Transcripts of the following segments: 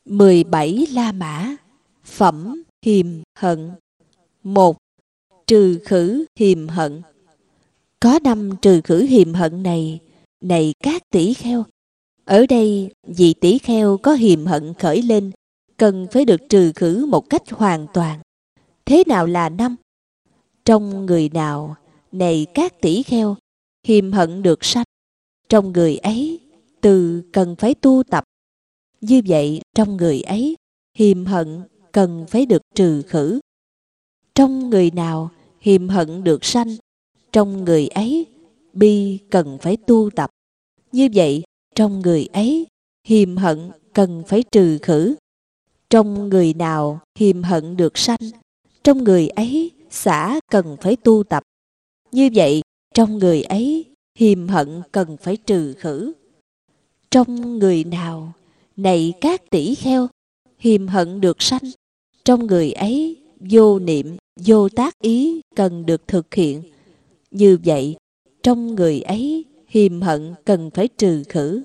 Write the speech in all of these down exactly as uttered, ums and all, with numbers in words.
mười bảy La Mã. Phẩm hiềm hận. Một. Trừ khử hiềm hận. Có năm trừ khử hiềm hận này, này các tỷ kheo. Ở đây, vị tỷ kheo có hiềm hận khởi lên, cần phải được trừ khử một cách hoàn toàn. Thế nào là năm? Trong người nào, này các tỷ kheo, hiềm hận được sanh, trong người ấy, từ cần phải tu tập. Như vậy, trong người ấy, hiềm hận cần phải được trừ khử. Trong người nào, hiềm hận được sanh, trong người ấy, bi cần phải tu tập. Như vậy, trong người ấy, hiềm hận cần phải trừ khử. Trong người nào hiềm hận được sanh, trong người ấy, xả cần phải tu tập. Như vậy, trong người ấy, hiềm hận cần phải trừ khử. Trong người nào, này các tỷ kheo, hiềm hận được sanh, trong người ấy, vô niệm, vô tác ý cần được thực hiện. Như vậy, trong người ấy, hiềm hận cần phải trừ khử.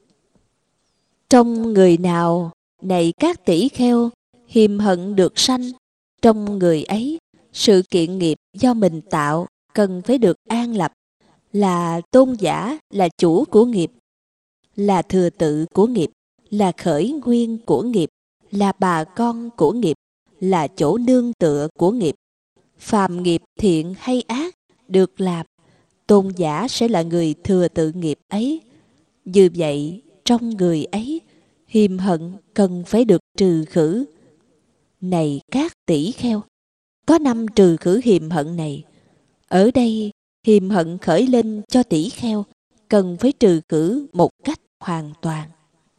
Trong người nào, này các tỷ kheo, hiềm hận được sanh, trong người ấy, sự kiện nghiệp do mình tạo cần phải được an lập, là tôn giả, là chủ của nghiệp, là thừa tự của nghiệp, là khởi nguyên của nghiệp, là bà con của nghiệp, là chỗ nương tựa của nghiệp. Phàm nghiệp thiện hay ác được làm, tôn giả sẽ là người thừa tự nghiệp ấy. Như vậy, trong người ấy, hiềm hận cần phải được trừ khử. Này các tỷ kheo, có năm trừ khử hiềm hận này. Ở đây, hiềm hận khởi lên cho tỷ kheo, cần phải trừ khử một cách hoàn toàn.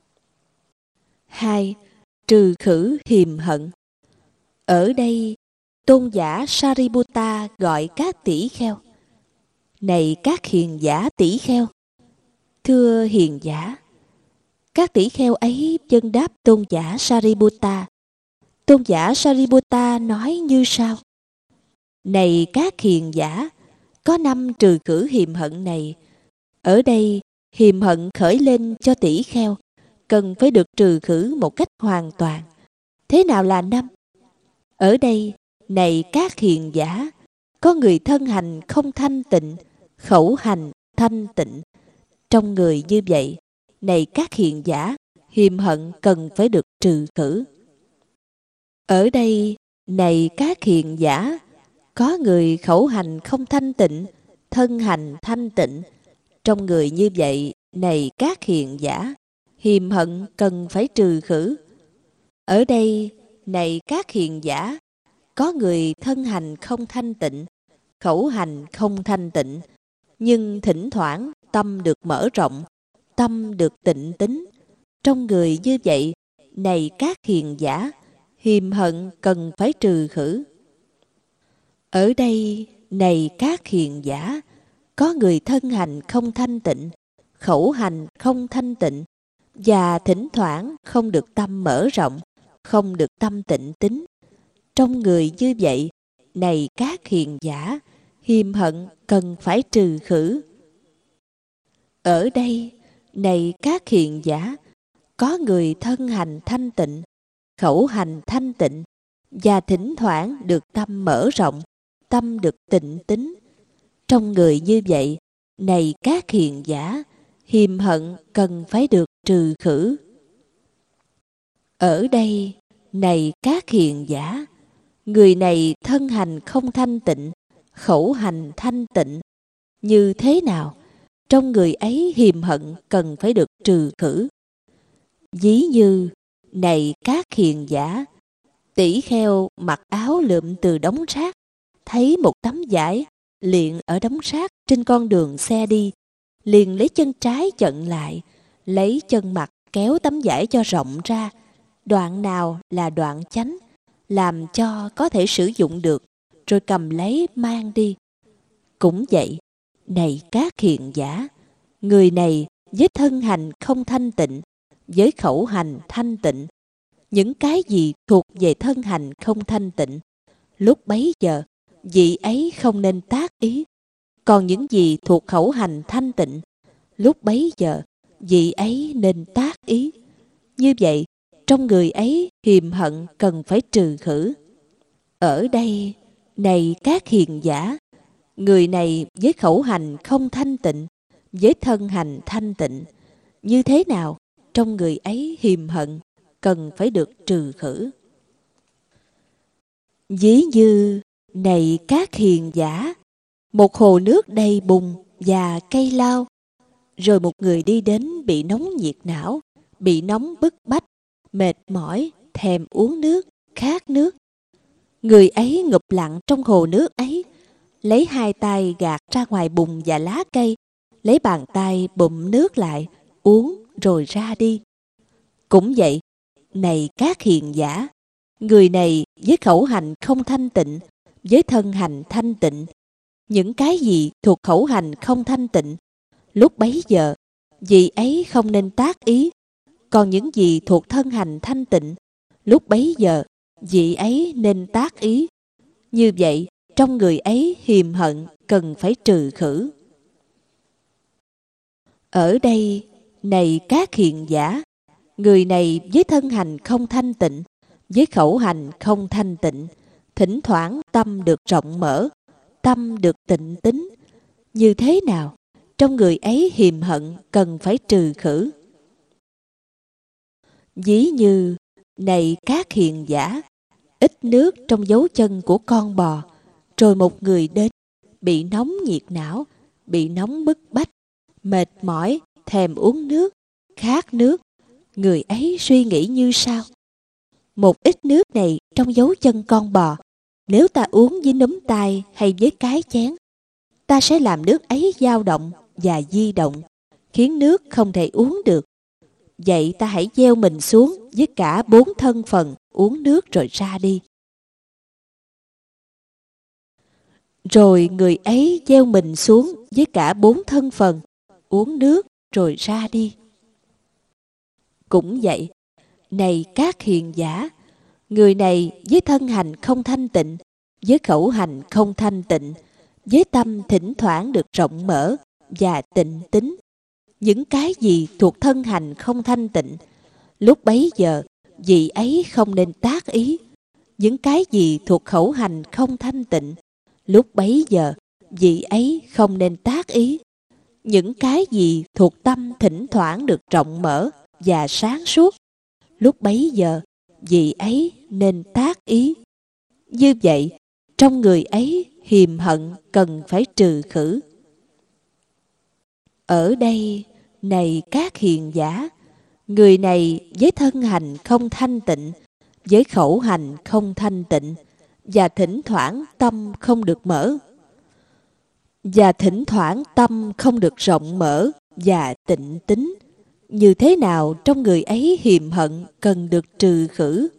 Hai. Trừ khử hiềm hận. Ở đây, tôn giả Sariputta gọi các tỷ kheo. Này các hiền giả tỷ kheo. Thưa hiền giả. Các tỷ kheo ấy chân đáp tôn giả Sariputta. Tôn giả Sariputta nói như sau. Này các hiền giả, có năm trừ khử hiềm hận này. Ở đây, hiềm hận khởi lên cho tỷ kheo, cần phải được trừ khử một cách hoàn toàn. Thế nào là năm? Ở đây, này các hiền giả, có người thân hành không thanh tịnh, khẩu hành thanh tịnh. Trong người như vậy, này các hiền giả, hiềm hận cần phải được trừ khử. Ở đây, này các hiền giả, có người khẩu hành không thanh tịnh, thân hành thanh tịnh. Trong người như vậy, này các hiền giả, hiềm hận cần phải trừ khử. Ở đây, này các hiền giả, có người thân hành không thanh tịnh, khẩu hành không thanh tịnh, nhưng thỉnh thoảng tâm được mở rộng, tâm được tịnh tín. Trong người như vậy, này các hiền giả, hiềm hận cần phải trừ khử. Ở đây, này các hiền giả, có người thân hành không thanh tịnh, khẩu hành không thanh tịnh, và thỉnh thoảng không được tâm mở rộng, không được tâm tịnh tín. Trong người như vậy, này các hiền giả, hiềm hận cần phải trừ khử. Ở đây, này các hiền giả, có người thân hành thanh tịnh, khẩu hành thanh tịnh, và thỉnh thoảng được tâm mở rộng, tâm được tịnh tín. Trong người như vậy, này các hiền giả, hiềm hận cần phải được trừ khử. Ở đây, này các hiền giả, người này thân hành không thanh tịnh, khẩu hành thanh tịnh. Như thế nào? Trong người ấy hiềm hận cần phải được trừ khử. Ví như, này các hiền giả, tỷ kheo mặc áo lượm từ đống rác, thấy một tấm vải liền ở đống rác trên con đường xe đi, liền lấy chân trái chận lại, lấy chân mặt kéo tấm vải cho rộng ra, đoạn nào là đoạn chánh, làm cho có thể sử dụng được, rồi cầm lấy mang đi. Cũng vậy, này các hiền giả, người này với thân hành không thanh tịnh, với khẩu hành thanh tịnh, những cái gì thuộc về thân hành không thanh tịnh, lúc bấy giờ vị ấy không nên tác ý. Còn những gì thuộc khẩu hành thanh tịnh, lúc bấy giờ vị ấy nên tác ý. Như vậy, trong người ấy hiềm hận cần phải trừ khử. Ở đây, này các hiền giả, người này với khẩu hành không thanh tịnh, với thân hành thanh tịnh, như thế nào trong người ấy hiềm hận cần phải được trừ khử. Ví như, này các hiền giả, một hồ nước đầy bùn và cây lao, rồi một người đi đến bị nóng nhiệt não, bị nóng bức bách, mệt mỏi, thèm uống nước, khát nước. Người ấy ngụp lặng trong hồ nước ấy, lấy hai tay gạt ra ngoài bùn và lá cây, lấy bàn tay bụm nước lại, uống rồi ra đi. Cũng vậy, này các hiền giả, người này với khẩu hành không thanh tịnh, với thân hành thanh tịnh, những cái gì thuộc khẩu hành không thanh tịnh, lúc bấy giờ, vị ấy không nên tác ý. Còn những gì thuộc thân hành thanh tịnh, lúc bấy giờ, vị ấy nên tác ý. Như vậy, trong người ấy hiềm hận cần phải trừ khử. Ở đây, này các hiền giả, người này với thân hành không thanh tịnh, với khẩu hành không thanh tịnh, thỉnh thoảng tâm được rộng mở, tâm được tịnh tín. Như thế nào, trong người ấy hiềm hận cần phải trừ khử. Ví như, này các hiền giả, ít nước trong dấu chân của con bò, rồi một người đến, bị nóng nhiệt não, bị nóng bức bách, mệt mỏi, thèm uống nước, khát nước. Người ấy suy nghĩ như sau: một ít nước này trong dấu chân con bò, nếu ta uống với núm tay hay với cái chén, ta sẽ làm nước ấy dao động và di động, khiến nước không thể uống được. Vậy ta hãy gieo mình xuống với cả bốn thân phần, uống nước rồi ra đi. Rồi người ấy gieo mình xuống với cả bốn thân phần, uống nước rồi ra đi. Cũng vậy, này các hiền giả, người này với thân hành không thanh tịnh, với khẩu hành không thanh tịnh, với tâm thỉnh thoảng được rộng mở và tịnh tín, những cái gì thuộc thân hành không thanh tịnh, lúc bấy giờ vị ấy không nên tác ý. Những cái gì thuộc khẩu hành không thanh tịnh, lúc bấy giờ vị ấy không nên tác ý. Những cái gì thuộc tâm thỉnh thoảng được rộng mở và sáng suốt, lúc bấy giờ vị ấy nên tác ý. Như vậy, trong người ấy hiềm hận cần phải trừ khử. Ở đây, này các hiền giả, người này với thân hành không thanh tịnh, với khẩu hành không thanh tịnh, và thỉnh thoảng tâm không được mở, và thỉnh thoảng tâm không được rộng mở và tịnh tín. Như thế nào trong người ấy hiềm hận cần được trừ khử.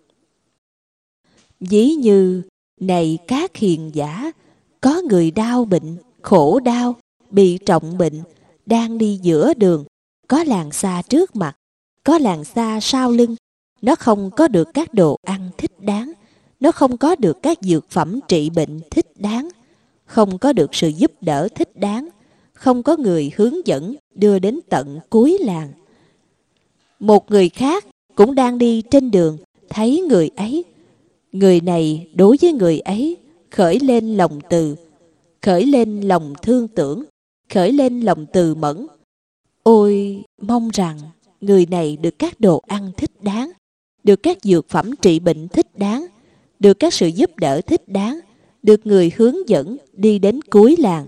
Ví như, này các hiền giả, có người đau bệnh, khổ đau, bị trọng bệnh, đang đi giữa đường, có làng xa trước mặt, có làng xa sau lưng. Nó không có được các đồ ăn thích đáng, nó không có được các dược phẩm trị bệnh thích đáng, không có được sự giúp đỡ thích đáng, không có người hướng dẫn đưa đến tận cuối làng. Một người khác cũng đang đi trên đường, thấy người ấy. Người này đối với người ấy khởi lên lòng từ, khởi lên lòng thương tưởng, khởi lên lòng từ mẫn. Ôi, mong rằng người này được các đồ ăn thích đáng, được các dược phẩm trị bệnh thích đáng, được các sự giúp đỡ thích đáng, được người hướng dẫn đi đến cuối làng.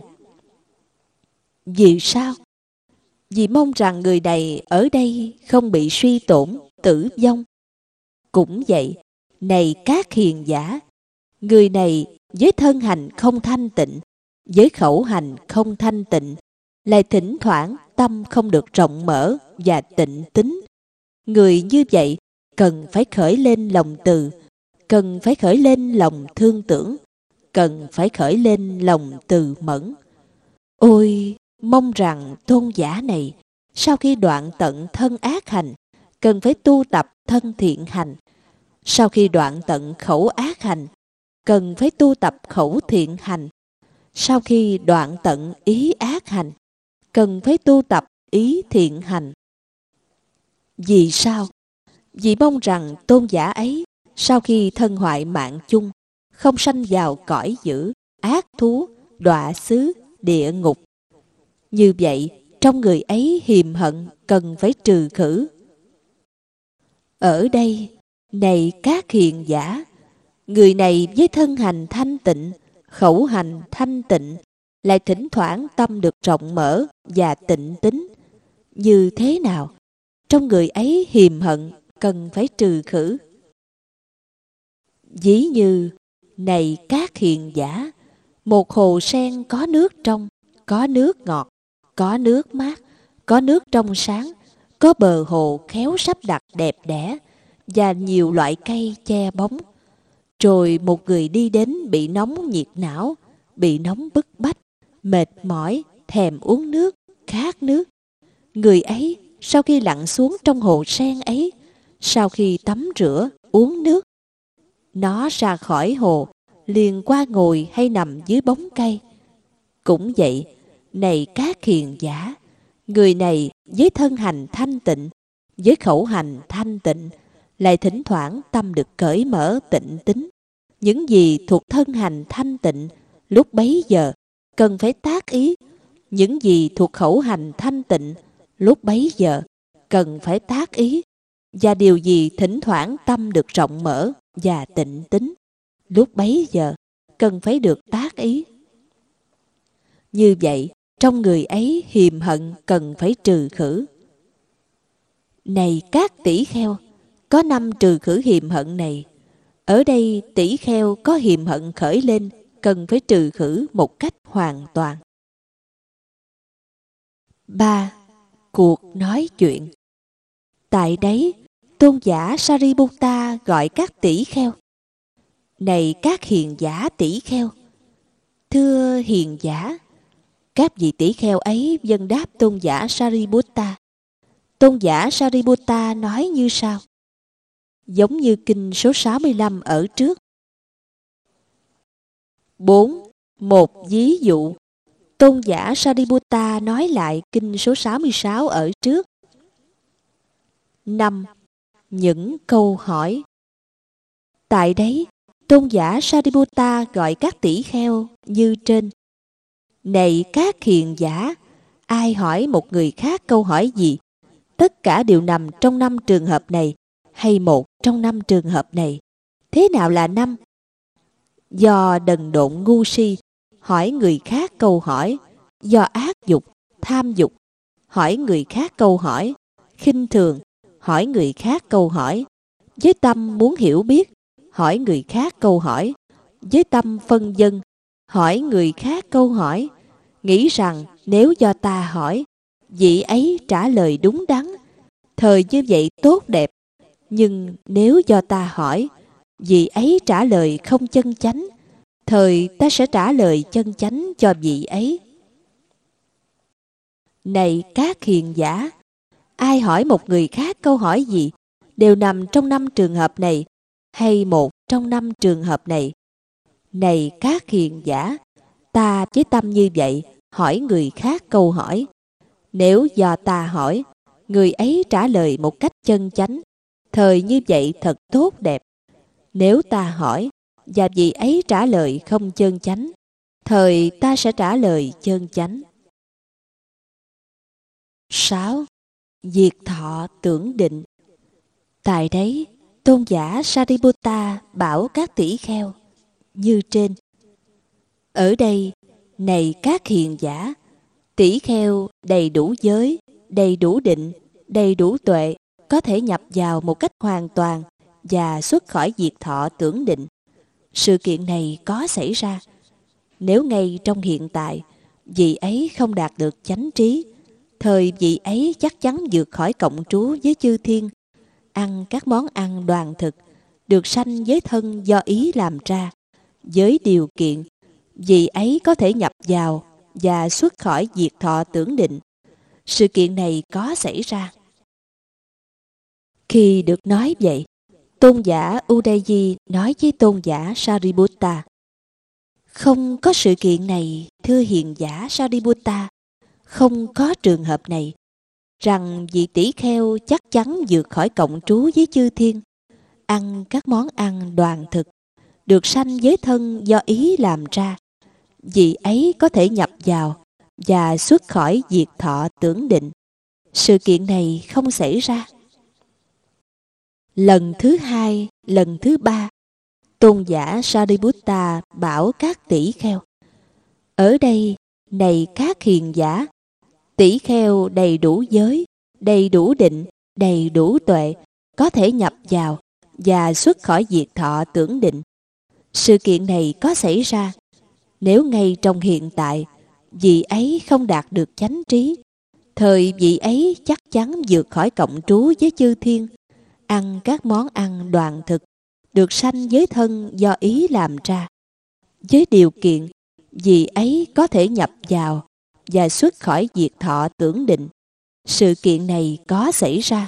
Vì sao? Vì mong rằng người này ở đây không bị suy tổn, tử vong. Cũng vậy, này các hiền giả, người này với thân hành không thanh tịnh, với khẩu hành không thanh tịnh, lại thỉnh thoảng tâm không được rộng mở và tịnh tín. Người như vậy cần phải khởi lên lòng từ, cần phải khởi lên lòng thương tưởng, cần phải khởi lên lòng từ mẫn. Ôi, mong rằng tôn giả này, sau khi đoạn tận thân ác hành, cần phải tu tập thân thiện hành. Sau khi đoạn tận khẩu ác hành, cần phải tu tập khẩu thiện hành. Sau khi đoạn tận ý ác hành, cần phải tu tập ý thiện hành. Vì sao? Vì mong rằng tôn giả ấy sau khi thân hoại mạng chung, không sanh vào cõi dữ, ác thú, đọa xứ, địa ngục. Như vậy, trong người ấy hiềm hận cần phải trừ khử. Ở đây, này các hiền giả, người này với thân hành thanh tịnh, khẩu hành thanh tịnh, lại thỉnh thoảng tâm được rộng mở và tịnh tín. Như thế nào? Trong người ấy hiềm hận cần phải trừ khử. Ví như, này các hiền giả, một hồ sen có nước trong, có nước ngọt, có nước mát, có nước trong sáng, có bờ hồ khéo sắp đặt đẹp đẽ và nhiều loại cây che bóng. Rồi một người đi đến bị nóng nhiệt não, bị nóng bức bách, mệt mỏi, thèm uống nước, khát nước. Người ấy sau khi lặn xuống trong hồ sen ấy, sau khi tắm rửa, uống nước, nó ra khỏi hồ, liền qua ngồi hay nằm dưới bóng cây. Cũng vậy, này các hiền giả, người này với thân hành thanh tịnh, với khẩu hành thanh tịnh, lại thỉnh thoảng tâm được cởi mở tịnh tín. Những gì thuộc thân hành thanh tịnh, lúc bấy giờ cần phải tác ý. Những gì thuộc khẩu hành thanh tịnh, lúc bấy giờ cần phải tác ý. Và điều gì thỉnh thoảng tâm được rộng mở và tịnh tín, lúc bấy giờ cần phải được tác ý. Như vậy, trong người ấy hiềm hận cần phải trừ khử. Này các tỷ kheo, có năm trừ khử hiềm hận này. Ở đây tỷ kheo có hiềm hận khởi lên, cần phải trừ khử một cách hoàn toàn. ba. Cuộc nói chuyện. Tại đấy, tôn giả Sariputta gọi các tỷ kheo. Này các hiền giả tỷ kheo, thưa hiền giả. Các vị tỷ kheo ấy vâng đáp tôn giả Sariputta. Tôn giả Sariputta nói như sau, giống như kinh số sáu mươi lăm ở trước. bốn. Một ví dụ. Tôn giả Sariputta nói lại kinh số sáu mươi sáu ở trước. năm. Những câu hỏi. Tại đấy, tôn giả Sariputta gọi các tỷ kheo như trên. Này các hiền giả, ai hỏi một người khác câu hỏi gì, tất cả đều nằm trong năm trường hợp này, hay một trong năm trường hợp này. Thế nào là năm? Do đần độn ngu si, hỏi người khác câu hỏi, do ác dục, tham dục, hỏi người khác câu hỏi, khinh thường, hỏi người khác câu hỏi, với tâm muốn hiểu biết, hỏi người khác câu hỏi, với tâm phân vân, hỏi người khác câu hỏi, nghĩ rằng nếu do ta hỏi, vị ấy trả lời đúng đắn, thời như vậy tốt đẹp, nhưng nếu do ta hỏi, vị ấy trả lời không chân chánh, thời ta sẽ trả lời chân chánh cho vị ấy. Này các hiền giả, ai hỏi một người khác câu hỏi gì, đều nằm trong năm trường hợp này, hay một trong năm trường hợp này. Này các hiền giả, ta với tâm như vậy hỏi người khác câu hỏi. Nếu do ta hỏi, người ấy trả lời một cách chân chánh, thời như vậy thật tốt đẹp. Nếu ta hỏi, và vị ấy trả lời không chân chánh, thời ta sẽ trả lời chân chánh. sáu. Diệt thọ tưởng định. Tại đấy, tôn giả Sariputta bảo các tỷ kheo như trên. Ở đây, này các hiền giả, tỷ kheo đầy đủ giới, đầy đủ định, đầy đủ tuệ, có thể nhập vào một cách hoàn toàn và xuất khỏi diệt thọ tưởng định. Sự kiện này có xảy ra. Nếu ngay trong hiện tại, vị ấy không đạt được chánh trí, thời vị ấy chắc chắn vượt khỏi cộng trú với chư thiên, ăn các món ăn đoàn thực, được sanh với thân do ý làm ra, với điều kiện vị ấy có thể nhập vào và xuất khỏi diệt thọ tưởng định. Sự kiện này có xảy ra. Khi được nói vậy, tôn giả Udayi nói với tôn giả Sariputta, không có sự kiện này, thưa hiền giả Sariputta, không có trường hợp này. rằng vị tỷ kheo chắc chắn vượt khỏi cộng trú với chư thiên, ăn các món ăn đoàn thực, được sanh với thân do ý làm ra. Vị ấy có thể nhập vào và xuất khỏi diệt thọ tưởng định. Sự kiện này không xảy ra. Lần thứ hai, lần thứ ba, tôn giả Sariputta bảo các tỷ kheo: ở đây, này các hiền giả, tỷ kheo đầy đủ giới, đầy đủ định, đầy đủ tuệ, có thể nhập vào và xuất khỏi diệt thọ tưởng định. Sự kiện này có xảy ra nếu ngay trong hiện tại vị ấy không đạt được chánh trí, thời vị ấy chắc chắn vượt khỏi cộng trú với chư thiên, ăn các món ăn đoàn thực, được sanh với thân do ý làm ra, với điều kiện vị ấy có thể nhập vào và xuất khỏi diệt thọ tưởng định. Sự kiện này có xảy ra.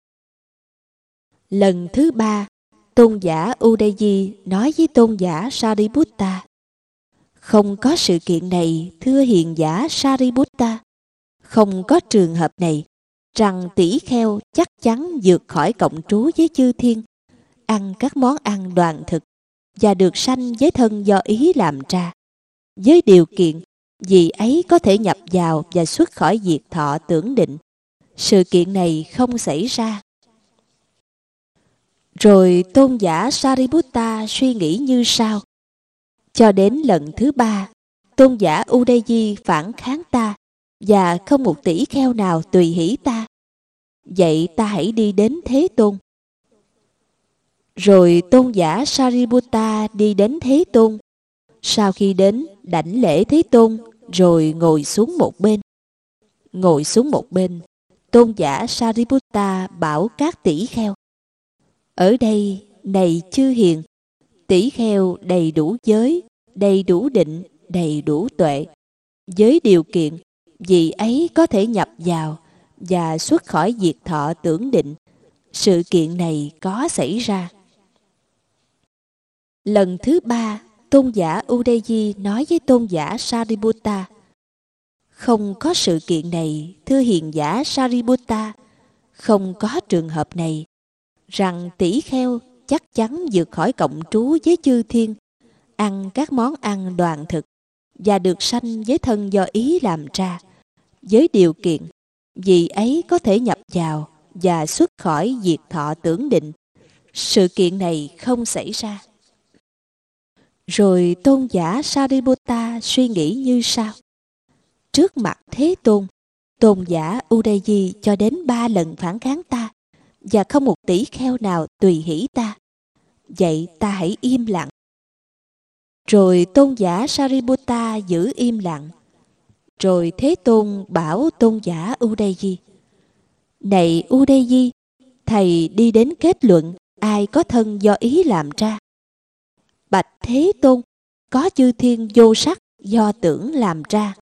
Lần thứ ba, tôn giả Udayi nói với tôn giả Sariputta: không có sự kiện này, thưa hiền giả Sariputta. Không có trường hợp này, rằng tỷ kheo chắc chắn vượt khỏi cộng trú với chư thiên, ăn các món ăn đoàn thực và được sanh với thân do ý làm ra, với điều kiện vị ấy có thể nhập vào và xuất khỏi diệt thọ tưởng định. Sự kiện này không xảy ra. Rồi tôn giả Sariputta suy nghĩ như sau: cho đến lần thứ ba, tôn giả Udayi phản kháng ta và không một tỷ kheo nào tùy hỷ ta. Vậy ta hãy đi đến Thế Tôn. Rồi tôn giả Sariputta đi đến Thế Tôn. Sau khi đến, đảnh lễ Thế Tôn, rồi ngồi xuống một bên. Ngồi xuống một bên, tôn giả Sariputta bảo các tỷ kheo: ở đây, này chư hiền, tỷ kheo đầy đủ giới, đầy đủ định, đầy đủ tuệ, với điều kiện vị ấy có thể nhập vào và xuất khỏi diệt thọ tưởng định. Sự kiện này có xảy ra. Lần thứ ba, tôn giả Udayi nói với tôn giả Sariputta: không có sự kiện này, thưa hiền giả Sariputta. Không có trường hợp này, rằng tỷ kheo chắc chắn vượt khỏi cộng trú với chư thiên, ăn các món ăn đoàn thực và được sanh với thân do ý làm ra, với điều kiện vị ấy có thể nhập vào và xuất khỏi diệt thọ tưởng định. Sự kiện này không xảy ra. Rồi tôn giả Sariputta suy nghĩ như sau: trước mặt Thế Tôn, tôn giả Udayi cho đến ba lần phản kháng ta và không một tỷ kheo nào tùy hỷ ta. Vậy ta hãy im lặng. Rồi tôn giả Sariputta giữ im lặng. Rồi Thế Tôn bảo tôn giả Udayi: này Udayi, thầy đi đến kết luận ai có thân do ý làm ra. Bạch Thế Tôn, có chư thiên vô sắc do tưởng làm ra.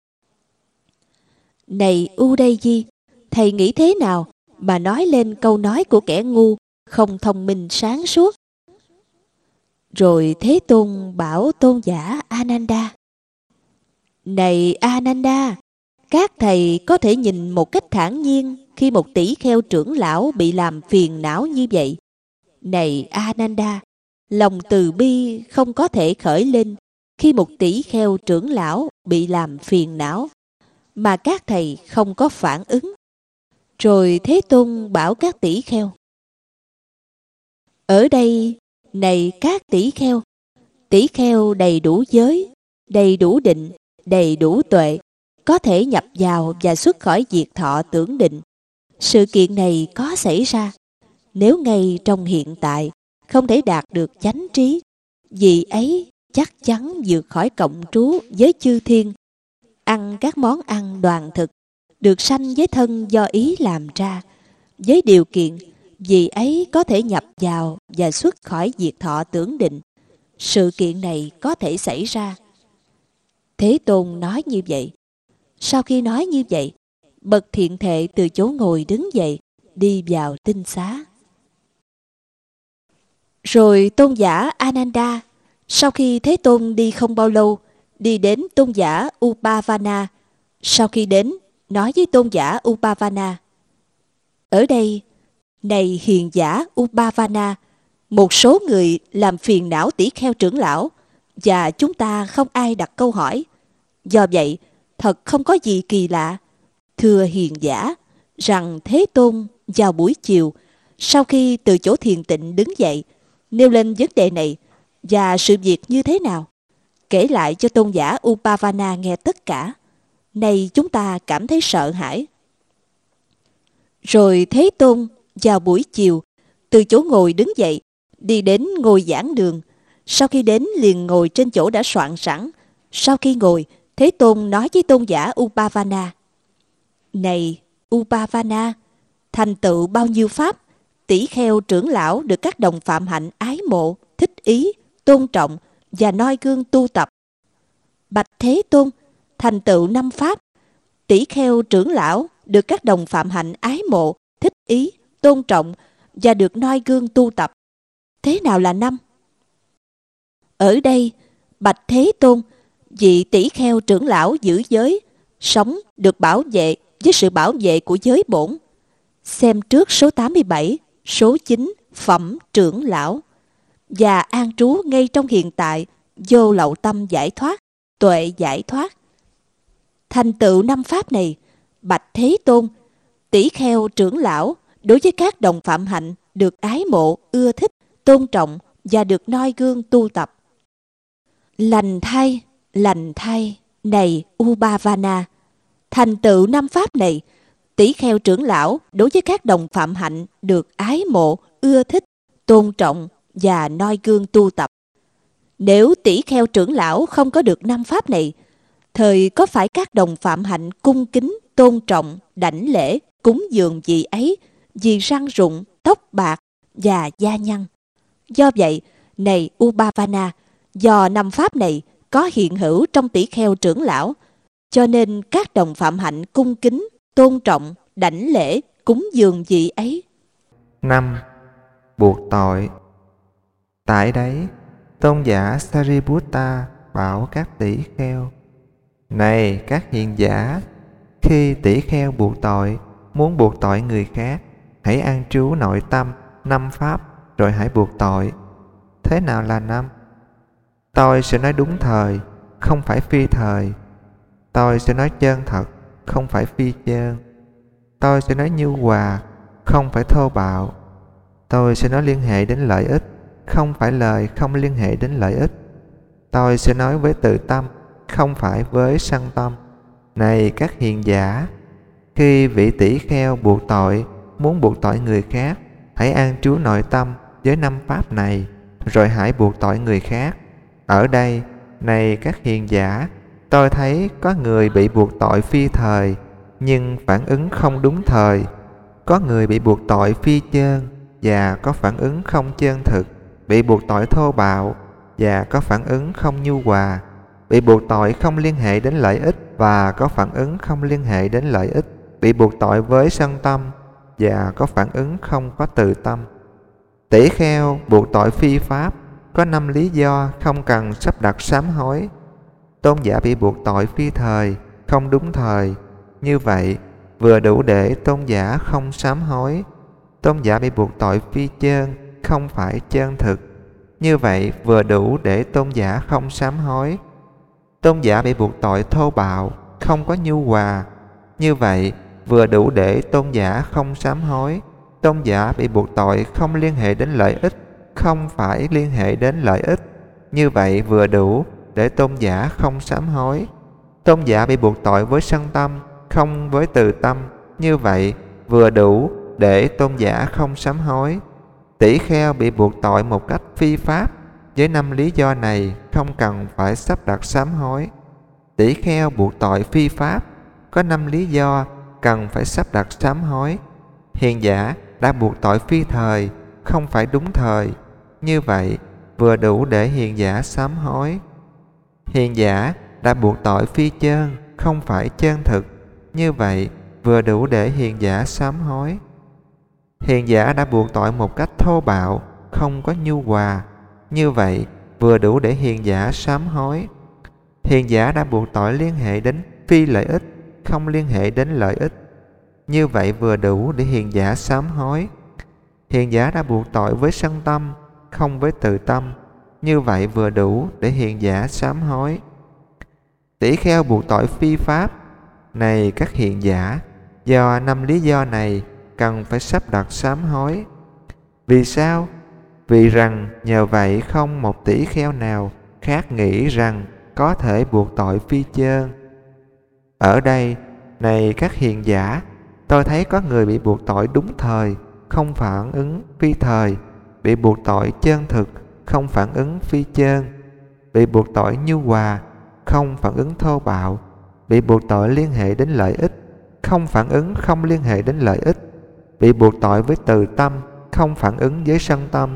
Này Udayi, thầy nghĩ thế nào mà nói lên câu nói của kẻ ngu, không thông minh sáng suốt? Rồi Thế Tôn bảo tôn giả Ananda: này Ananda, các thầy có thể nhìn một cách thản nhiên khi một tỷ kheo trưởng lão bị làm phiền não như vậy. Này Ananda, lòng từ bi không có thể khởi lên khi một tỷ kheo trưởng lão bị làm phiền não, mà các thầy không có phản ứng. Rồi Thế Tôn bảo các tỷ kheo: ở đây, này các tỷ kheo, tỷ kheo đầy đủ giới, đầy đủ định, đầy đủ tuệ, có thể nhập vào và xuất khỏi diệt thọ tưởng định. Sự kiện này có xảy ra nếu ngay trong hiện tại không thể đạt được chánh trí, vì ấy chắc chắn vượt khỏi cộng trú với chư thiên, ăn các món ăn đoàn thực, được sanh với thân do ý làm ra, với điều kiện vì ấy có thể nhập vào và xuất khỏi diệt thọ tưởng định. Sự kiện này có thể xảy ra. Thế Tôn nói như vậy. Sau khi nói như vậy, bậc thiện thệ từ chỗ ngồi đứng dậy, đi vào tinh xá. Rồi tôn giả Ananda, sau khi Thế Tôn đi không bao lâu, đi đến tôn giả Upavana. Sau khi đến, nói với tôn giả Upavana: Ở đây, này hiền giả Upavana, một số người làm phiền não tỷ kheo trưởng lão và chúng ta không ai đặt câu hỏi. Do vậy, thật không có gì kỳ lạ, thưa hiền giả, rằng Thế Tôn vào buổi chiều, sau khi từ chỗ thiền tịnh đứng dậy, nêu lên vấn đề này và sự việc như thế nào, kể lại cho tôn giả Upavana nghe tất cả. Nay chúng ta cảm thấy sợ hãi. Rồi Thế Tôn vào buổi chiều, từ chỗ ngồi đứng dậy, đi đến ngôi giảng đường. Sau khi đến liền ngồi trên chỗ đã soạn sẵn. Sau khi ngồi, Thế Tôn nói với tôn giả Upavana: Này Upavana, thành tựu bao nhiêu pháp, tỷ kheo trưởng lão được các đồng phạm hạnh ái mộ, thích ý, tôn trọng và noi gương tu tập. Bạch Thế Tôn, thành tựu năm pháp, tỷ kheo trưởng lão được các đồng phạm hạnh ái mộ, thích ý, tôn trọng và được noi gương tu tập. Thế nào là năm? Ở đây, bạch Thế Tôn, vị tỷ kheo trưởng lão giữ giới, sống được bảo vệ với sự bảo vệ của giới bổn. Xem trước số tám mươi bảy, số chín, phẩm trưởng lão. Và an trú ngay trong hiện tại, vô lậu tâm giải thoát, tuệ giải thoát. Thành tựu năm pháp này, bạch Thế Tôn, tỷ kheo trưởng lão đối với các đồng phạm hạnh được ái mộ, ưa thích, tôn trọng và được noi gương tu tập. Lành thay, lành thay, này Upavana, thành tựu năm pháp này, tỷ kheo trưởng lão đối với các đồng phạm hạnh được ái mộ, ưa thích, tôn trọng và noi gương tu tập. Nếu tỷ kheo trưởng lão không có được năm pháp này, thời có phải các đồng phạm hạnh cung kính, tôn trọng, đảnh lễ, cúng dường vị ấy vì răng rụng, tóc bạc và da nhăn? Do vậy, này Upavana, do năm pháp này có hiện hữu trong tỷ kheo trưởng lão, cho nên các đồng phạm hạnh cung kính, tôn trọng, đảnh lễ, cúng dường vị ấy. năm. Buộc tội. Tại đấy, tôn giả Sariputta bảo các tỷ kheo: Này các hiền giả, khi tỷ kheo buộc tội, muốn buộc tội người khác, hãy an trú nội tâm năm pháp rồi hãy buộc tội. Thế nào là năm? Tôi sẽ nói đúng thời, không phải phi thời. Tôi sẽ nói chân thật, không phải phi chân. Tôi sẽ nói nhu hòa, không phải thô bạo. Tôi sẽ nói liên hệ đến lợi ích, không phải lời không liên hệ đến lợi ích. Tôi sẽ nói với từ tâm, không phải với sân tâm. Này các hiền giả, khi vị tỷ kheo buộc tội, muốn buộc tội người khác, hãy an trú nội tâm với năm pháp này, rồi hãy buộc tội người khác. Ở đây, này các hiền giả, tôi thấy có người bị buộc tội phi thời, nhưng phản ứng không đúng thời. Có người bị buộc tội phi chân và có phản ứng không chân thực, bị buộc tội thô bạo và có phản ứng không nhu hòa, bị buộc tội không liên hệ đến lợi ích và có phản ứng không liên hệ đến lợi ích, bị buộc tội với sân tâm và có phản ứng không có từ tâm. Tỷ kheo buộc tội phi pháp có năm lý do không cần sắp đặt sám hối. Tôn giả bị buộc tội phi thời, không đúng thời, như vậy vừa đủ để tôn giả không sám hối. Tôn giả bị buộc tội phi chân, không phải chân thực, như vậy vừa đủ để tôn giả không sám hối. Tôn giả bị buộc tội thô bạo, không có nhu hòa, như vậy vừa đủ để tôn giả không sám hối. Tôn giả bị buộc tội không liên hệ đến lợi ích, không phải liên hệ đến lợi ích, như vậy vừa đủ để tôn giả không sám hối. Tôn giả bị buộc tội với sân tâm, không với từ tâm, như vậy vừa đủ để tôn giả không sám hối. Tỷ kheo bị buộc tội một cách phi pháp, với năm lý do này không cần phải sắp đặt sám hối. Tỷ kheo buộc tội phi pháp có năm lý do cần phải sắp đặt sám hối. Hiền giả đã buộc tội phi thời, không phải đúng thời, như vậy vừa đủ để hiền giả sám hối. Hiền giả đã buộc tội phi chân, không phải chân thực, như vậy vừa đủ để hiền giả sám hối. Hiền giả đã buộc tội một cách thô bạo, không có nhu hòa, như vậy vừa đủ để hiền giả sám hối. Hiền giả đã buộc tội liên hệ đến phi lợi ích, không liên hệ đến lợi ích. Như vậy vừa đủ để hiền giả sám hối. Hiền giả đã buộc tội với sân tâm, không với từ tâm. Như vậy vừa đủ để hiền giả sám hối. Tỷ kheo buộc tội phi pháp. Này các hiền giả, do năm lý do này cần phải sắp đặt sám hối. Vì sao? Vì rằng nhờ vậy không một tỷ kheo nào khác nghĩ rằng có thể buộc tội phi chơn. Ở đây, này các hiền giả, tôi thấy có người bị buộc tội đúng thời, không phản ứng phi thời, bị buộc tội chân thực, không phản ứng phi chơn, bị buộc tội nhu hòa, không phản ứng thô bạo, bị buộc tội liên hệ đến lợi ích, không phản ứng không liên hệ đến lợi ích, bị buộc tội với từ tâm, không phản ứng với sân tâm.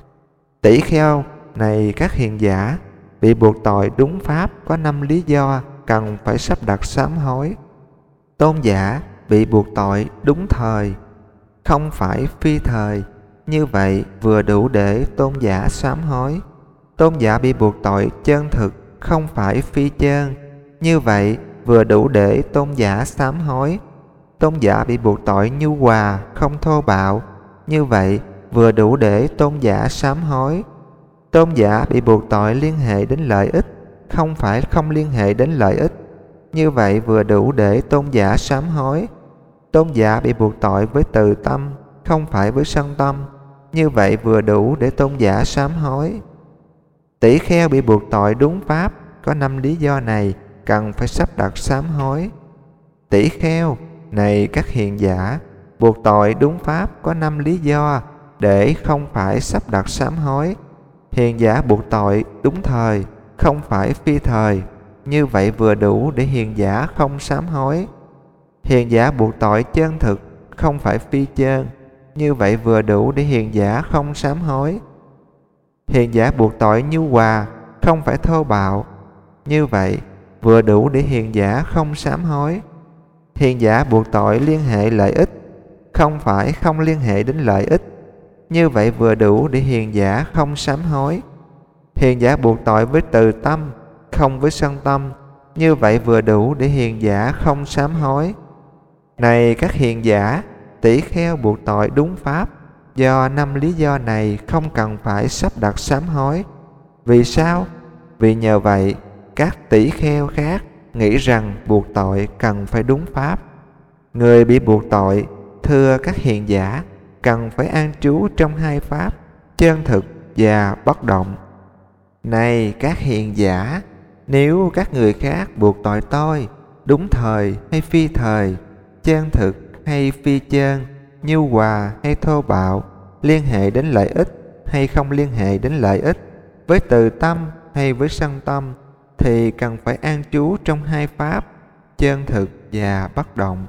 Tỷ kheo, này các hiền giả, bị buộc tội đúng pháp có năm lý do cần phải sắp đặt sám hối. Tôn giả bị buộc tội đúng thời, không phải phi thời. Như vậy vừa đủ để tôn giả sám hối. Tôn giả bị buộc tội chân thực, không phải phi chơn. Như vậy vừa đủ để tôn giả sám hối. Tôn giả bị buộc tội nhu hòa, không thô bạo. Như vậy vừa đủ để tôn giả sám hối. Tôn giả bị buộc tội liên hệ đến lợi ích, không phải không liên hệ đến lợi ích. Như vậy vừa đủ để tôn giả sám hối. Tôn giả bị buộc tội với từ tâm, không phải với sân tâm. Như vậy vừa đủ để tôn giả sám hối. Tỷ kheo bị buộc tội đúng pháp có năm lý do này cần phải sắp đặt sám hối. Tỷ kheo, này các hiền giả, buộc tội đúng pháp có năm lý do để không phải sắp đặt sám hối. Hiền giả buộc tội đúng thời, không phải phi thời. Như vậy vừa đủ để hiền giả không sám hối. Hiền giả buộc tội chân thực, không phải phi chơn. Như vậy vừa đủ để hiền giả không sám hối. Hiền giả buộc tội nhu hòa, không phải thô bạo. Như vậy vừa đủ để hiền giả không sám hối. Hiền giả buộc tội liên hệ lợi ích, không phải không liên hệ đến lợi ích. Như vậy vừa đủ để hiền giả không sám hối. Hiền giả buộc tội với từ tâm, không với sân tâm. Như vậy vừa đủ để hiền giả không sám hối. Này các hiền giả, tỷ kheo buộc tội đúng pháp. Do năm lý do này không cần phải sắp đặt sám hối. Vì sao? Vì nhờ vậy các tỷ kheo khác nghĩ rằng buộc tội cần phải đúng pháp. Người bị buộc tội, thưa các hiền giả, cần phải an trú trong hai pháp, chân thực và bất động. Này các hiền giả, nếu các người khác buộc tội tôi, đúng thời hay phi thời, chân thực hay phi chơn, nhu hòa hay thô bạo, liên hệ đến lợi ích hay không liên hệ đến lợi ích, với từ tâm hay với sân tâm, thì cần phải an trú trong hai pháp, chân thực và bất động.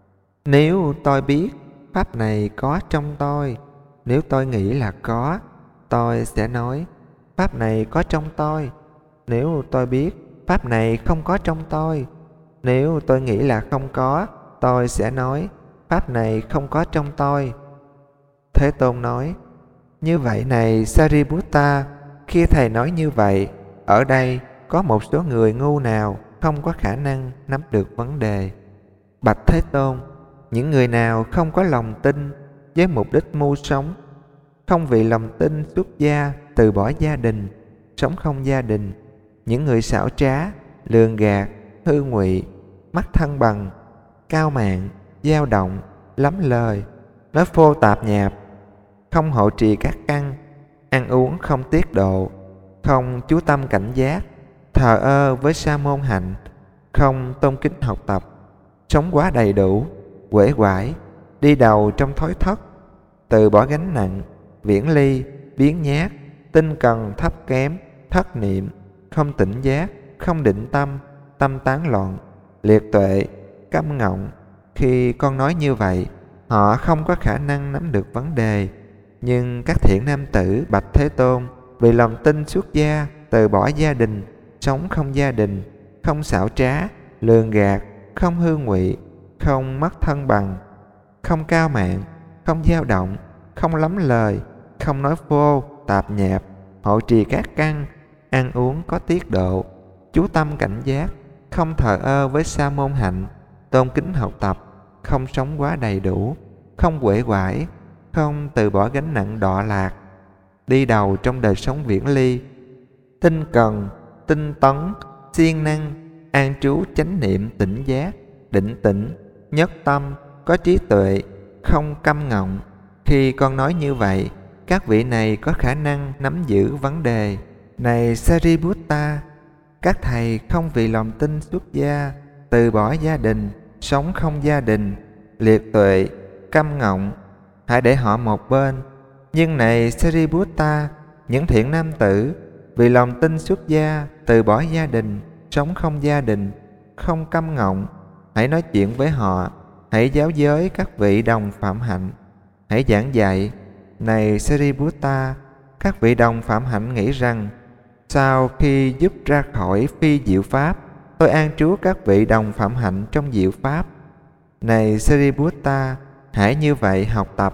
Nếu tôi biết pháp này có trong tôi, nếu tôi nghĩ là có, tôi sẽ nói pháp này có trong tôi. Nếu tôi biết pháp này không có trong tôi, nếu tôi nghĩ là không có, tôi sẽ nói pháp này không có trong tôi. Thế Tôn nói, như vậy này Sariputta, khi thầy nói như vậy, ở đây có một số người ngu nào không có khả năng nắm được vấn đề. Bạch Thế Tôn, những người nào không có lòng tin với mục đích mưu sống, không vì lòng tin xuất gia từ bỏ gia đình, sống không gia đình, những người xảo trá, lường gạt, hư ngụy, mắt thân bằng, cao mạn, dao động, lắm lời, nói phô tạp nhạp, không hộ trì các căn, ăn uống không tiết độ, không chú tâm cảnh giác, thờ ơ với sa môn hạnh, không tôn kính học tập, sống quá đầy đủ, uể oải, đi đầu trong thói thất, từ bỏ gánh nặng, viễn ly, biếng nhác, tinh cần thấp kém, thất niệm, không tỉnh giác, không định tâm, tâm tán loạn, liệt tuệ, câm ngọng. Khi con nói như vậy, họ không có khả năng nắm được vấn đề. Nhưng các thiện nam tử bạch Thế Tôn, vì lòng tin xuất gia, từ bỏ gia đình, sống không gia đình, không xảo trá, lường gạt, không hư ngụy, không mất thân bằng, không cao mạn, không dao động, không lắm lời, không nói phô, tạp nhạp, hộ trì các căn, ăn uống có tiết độ, chú tâm cảnh giác, không thờ ơ với sa môn hạnh, tôn kính học tập, không sống quá đầy đủ, không uể oải, không từ bỏ gánh nặng đọa lạc, đi đầu trong đời sống viễn ly, tinh cần, tinh tấn, siêng năng, an trú chánh niệm tỉnh giác, định tĩnh, nhất tâm, có trí tuệ, không câm ngọng. Khi con nói như vậy, các vị này có khả năng nắm giữ vấn đề. Này Sariputta, các thầy không vì lòng tin xuất gia, từ bỏ gia đình, sống không gia đình, liệt tuệ, câm ngọng, hãy để họ một bên. Nhưng này Sariputta, những thiện nam tử vì lòng tin xuất gia, từ bỏ gia đình, sống không gia đình, không câm ngọng, hãy nói chuyện với họ, hãy giáo giới các vị đồng phạm hạnh, hãy giảng dạy. Này Sariputta, các vị đồng phạm hạnh nghĩ rằng, sau khi giúp ra khỏi phi diệu pháp, tôi an trú các vị đồng phạm hạnh trong diệu pháp. Này Sariputta, hãy như vậy học tập.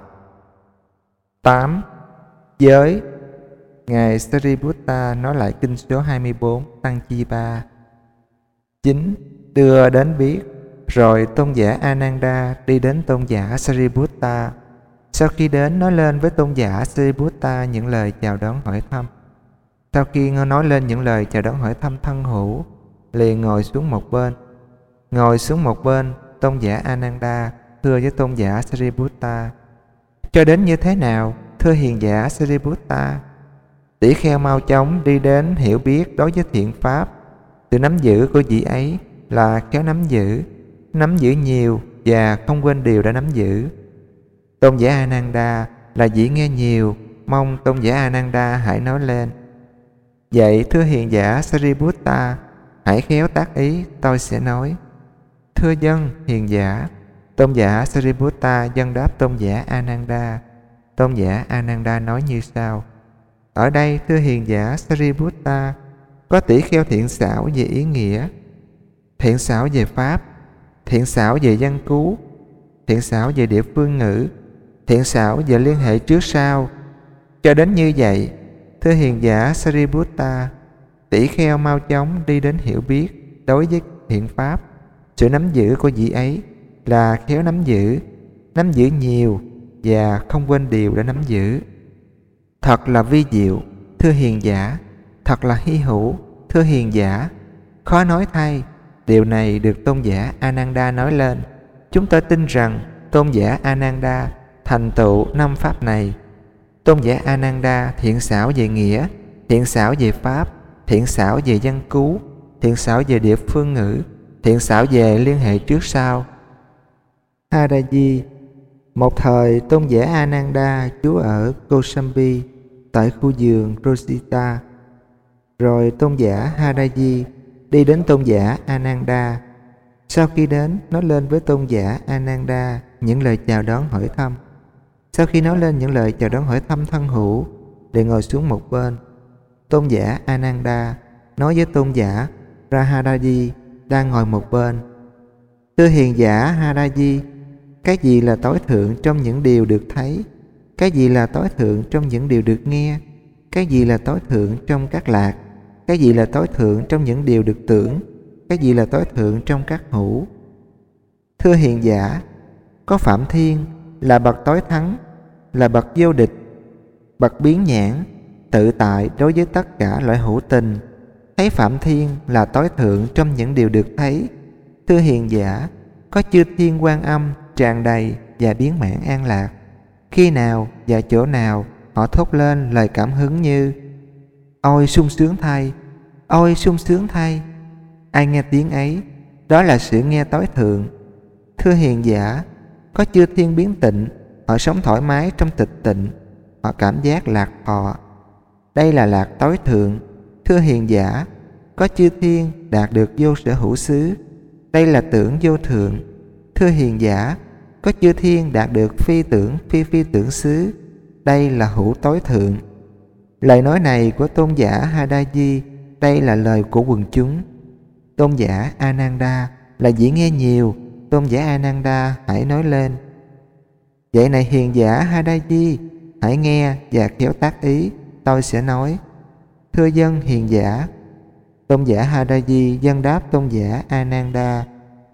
tám. Giới. Ngài Sariputta nói lại kinh số hai mươi bốn, Tăng Chi Ba. chín. Đưa đến biết. Rồi tôn giả Ananda đi đến tôn giả Sariputta. Sau khi đến, nói lên với tôn giả Sariputta những lời chào đón hỏi thăm. Sau khi nói lên những lời chào đón hỏi thăm thân hữu, liền ngồi xuống một bên. Ngồi xuống một bên, tôn giả Ananda thưa với tôn giả Sariputta: cho đến như thế nào, thưa hiền giả Sariputta? Tỷ kheo mau chóng đi đến hiểu biết đối với thiện pháp. Sự nắm giữ của vị ấy là khéo nắm giữ, nắm giữ nhiều và không quên điều đã nắm giữ. Tôn giả Ananda là vị nghe nhiều, mong tôn giả Ananda hãy nói lên. Vậy thưa hiền giả Sariputta, hãy khéo tác ý, tôi sẽ nói. Thưa dân hiền giả. Tôn giả Sariputta dâng đáp tôn giả Ananda. Tôn giả Ananda nói như sau: ở đây thưa hiền giả Sariputta, có tỷ kheo thiện xảo về ý nghĩa, thiện xảo về pháp, thiện xảo về văn cứu, thiện xảo về địa phương ngữ, thiện xảo về liên hệ trước sau. Cho đến như vậy, thưa hiền giả Sariputta, tỷ kheo mau chóng đi đến hiểu biết đối với thiện pháp. Sự nắm giữ của vị ấy là khéo nắm giữ, nắm giữ nhiều và không quên điều đã nắm giữ. Thật là vi diệu, thưa hiền giả, thật là hy hữu, thưa hiền giả. Khó nói thay, điều này được tôn giả Ananda nói lên. Chúng tôi tin rằng tôn giả Ananda thành tựu năm pháp này. Tôn giả Ananda thiện xảo về nghĩa, thiện xảo về pháp, thiện xảo về văn cứu, thiện xảo về địa phương ngữ, thiện xảo về liên hệ trước sau. Hadaji. Một thời tôn giả Ananda trú ở Kosambi tại khu vườn Rosita. Rồi tôn giả Hadaji đi đến tôn giả Ananda. Sau khi đến, nói lên với tôn giả Ananda những lời chào đón hỏi thăm. Sau khi nói lên những lời chào đón hỏi thăm thân hữu, để ngồi xuống một bên. Tôn giả Ananda nói với tôn giả Rahadaji đang ngồi một bên: thưa hiền giả Hadaji, cái gì là tối thượng trong những điều được thấy? Cái gì là tối thượng trong những điều được nghe? Cái gì là tối thượng trong các lạc? Cái gì là tối thượng trong những điều được tưởng? Cái gì là tối thượng trong các hữu? Thưa hiền giả, có Phạm Thiên là bậc tối thắng, là bậc vô địch, bậc biến nhãn, tự tại đối với tất cả loại hữu tình. Thấy Phạm Thiên là tối thượng trong những điều được thấy. Thưa hiền giả, có chư thiên Quan Âm tràn đầy và biến mãn an lạc. Khi nào và chỗ nào họ thốt lên lời cảm hứng như: ôi sung sướng thay, ôi sung sướng thay. Ai nghe tiếng ấy, đó là sự nghe tối thượng. Thưa hiền giả, có chư thiên biến tịnh, họ sống thoải mái trong tịch tịnh, họ cảm giác lạc thọ. Đây là lạc tối thượng. Thưa hiền giả, có chư thiên đạt được vô sở hữu xứ. Đây là tưởng vô thượng. Thưa hiền giả, có chư thiên đạt được phi tưởng phi phi tưởng xứ. Đây là hữu tối thượng. Lời nói này của tôn giả Hadaji, đây là lời của quần chúng. Tôn giả Ananda là vị nghe nhiều. Tôn giả Ananda hãy nói lên. Vậy này hiền giả Hadaji, hãy nghe và khéo tác ý, tôi sẽ nói. Thưa dân hiền giả. Tôn giả Hadaji dâng đáp tôn giả Ananda: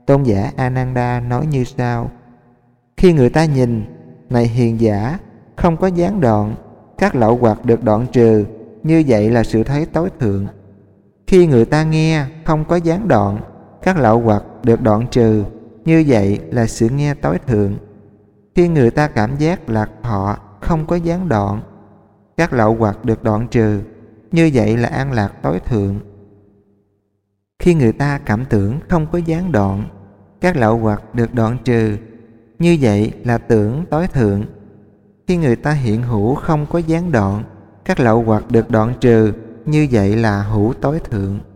Tôn giả Ananda nói như sau: khi người ta nhìn, này hiền giả, không có gián đoạn, các lậu hoặc được đoạn trừ, như vậy là sự thấy tối thượng. Khi người ta nghe, không có gián đoạn, các lậu hoặc được đoạn trừ, như vậy là sự nghe tối thượng. Khi người ta cảm giác lạc thọ, không có gián đoạn, các lậu hoặc được đoạn trừ, như vậy là an lạc tối thượng. Khi người ta cảm tưởng không có gián đoạn, các lậu hoặc được đoạn trừ, như vậy là tưởng tối thượng. Khi người ta hiện hữu không có gián đoạn, các lậu hoặc được đoạn trừ, như vậy là hữu tối thượng.